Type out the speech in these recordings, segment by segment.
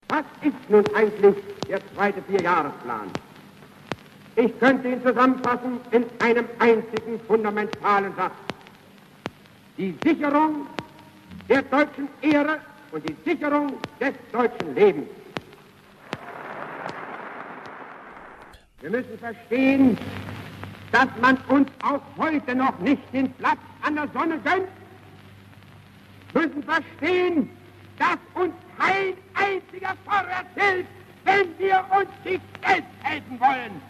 Was ist nun eigentlich der zweite Vierjahresplan? Ich könnte ihn zusammenfassen in einem einzigen fundamentalen Satz. Die Sicherung der deutschen Ehre und die Sicherung des deutschen Lebens. Wir müssen verstehen, dass man uns auch heute noch nicht den Platz an der Sonne gönnt. Wir müssen verstehen, dass uns kein einziger Vorwärts hilft, wenn wir uns nicht selbst helfen wollen.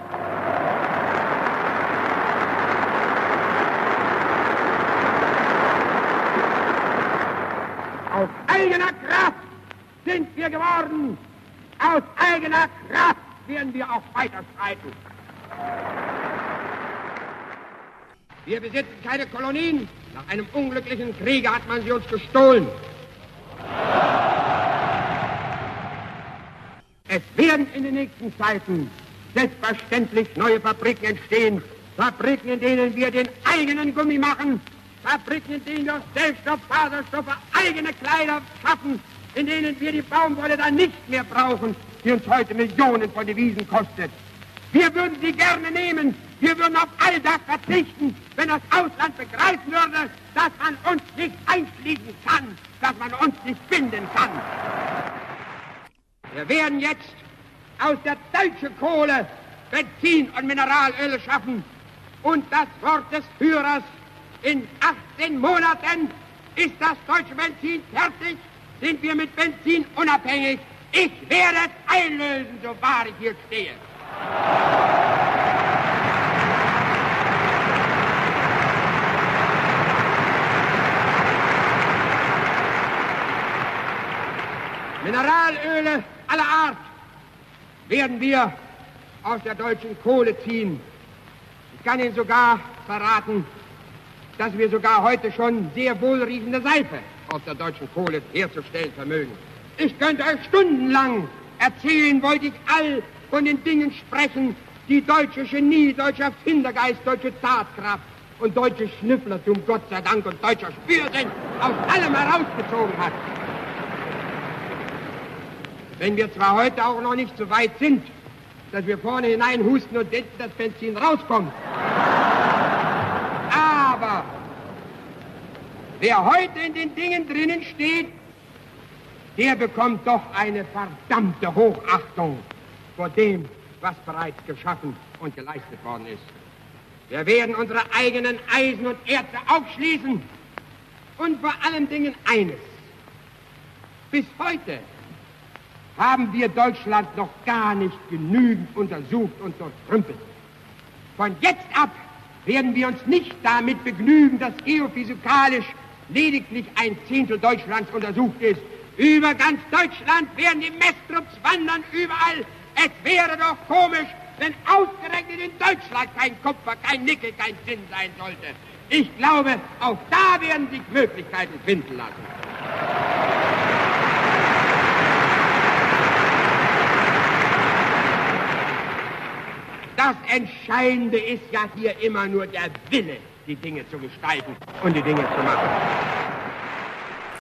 Aus eigener Kraft sind wir geworden. Aus eigener Kraft werden wir auch weiter streiten. Wir besitzen keine Kolonien. Nach einem unglücklichen Kriege hat man sie uns gestohlen. Es werden in den nächsten Zeiten selbstverständlich neue Fabriken entstehen. Fabriken, in denen wir den eigenen Gummi machen. Fabriken, in denen wir aus Zellstoff, Faserstoffe eigene Kleider schaffen. In denen wir die Baumwolle dann nicht mehr brauchen, die uns heute Millionen von Devisen kostet. Wir würden sie gerne nehmen. Wir würden auf all das verzichten, wenn das Ausland begreifen würde, dass man uns nicht einschließen kann, dass man uns nicht binden kann. Wir werden jetzt aus der deutschen Kohle Benzin und Mineralöle schaffen. Und das Wort des Führers: in 18 Monaten ist das deutsche Benzin fertig, sind wir mit Benzin unabhängig. Ich werde es einlösen, so wahr ich hier stehe. Mineralöle aller Art werden wir aus der deutschen Kohle ziehen. Ich kann Ihnen sogar verraten, dass wir sogar heute schon sehr wohlriechende Seife aus der deutschen Kohle herzustellen vermögen. Ich könnte euch stundenlang erzählen, wollte ich all von den Dingen sprechen, die deutsche Genie, deutscher Erfindergeist, deutsche Tatkraft und deutsche Schnüfflertum, Gott sei Dank, und deutscher Spürsinn aus allem herausgezogen hat. Wenn wir zwar heute auch noch nicht so weit sind, dass wir vorne hineinhusten und das Benzin rauskommt, aber wer heute in den Dingen drinnen steht, der bekommt doch eine verdammte Hochachtung vor dem, was bereits geschaffen und geleistet worden ist. Wir werden unsere eigenen Eisen und Erze aufschließen und vor allen Dingen eines: bis heute haben wir Deutschland noch gar nicht genügend untersucht und durchtrümpelt. Von jetzt ab werden wir uns nicht damit begnügen, dass geophysikalisch lediglich 1/10 Deutschlands untersucht ist. Über ganz Deutschland werden die Messtrupps wandern, überall. Es wäre doch komisch, wenn ausgerechnet in Deutschland kein Kupfer, kein Nickel, kein Zinn sein sollte. Ich glaube, auch da werden sich Möglichkeiten finden lassen. Das Entscheidende ist ja hier immer nur der Wille, die Dinge zu gestalten und die Dinge zu machen.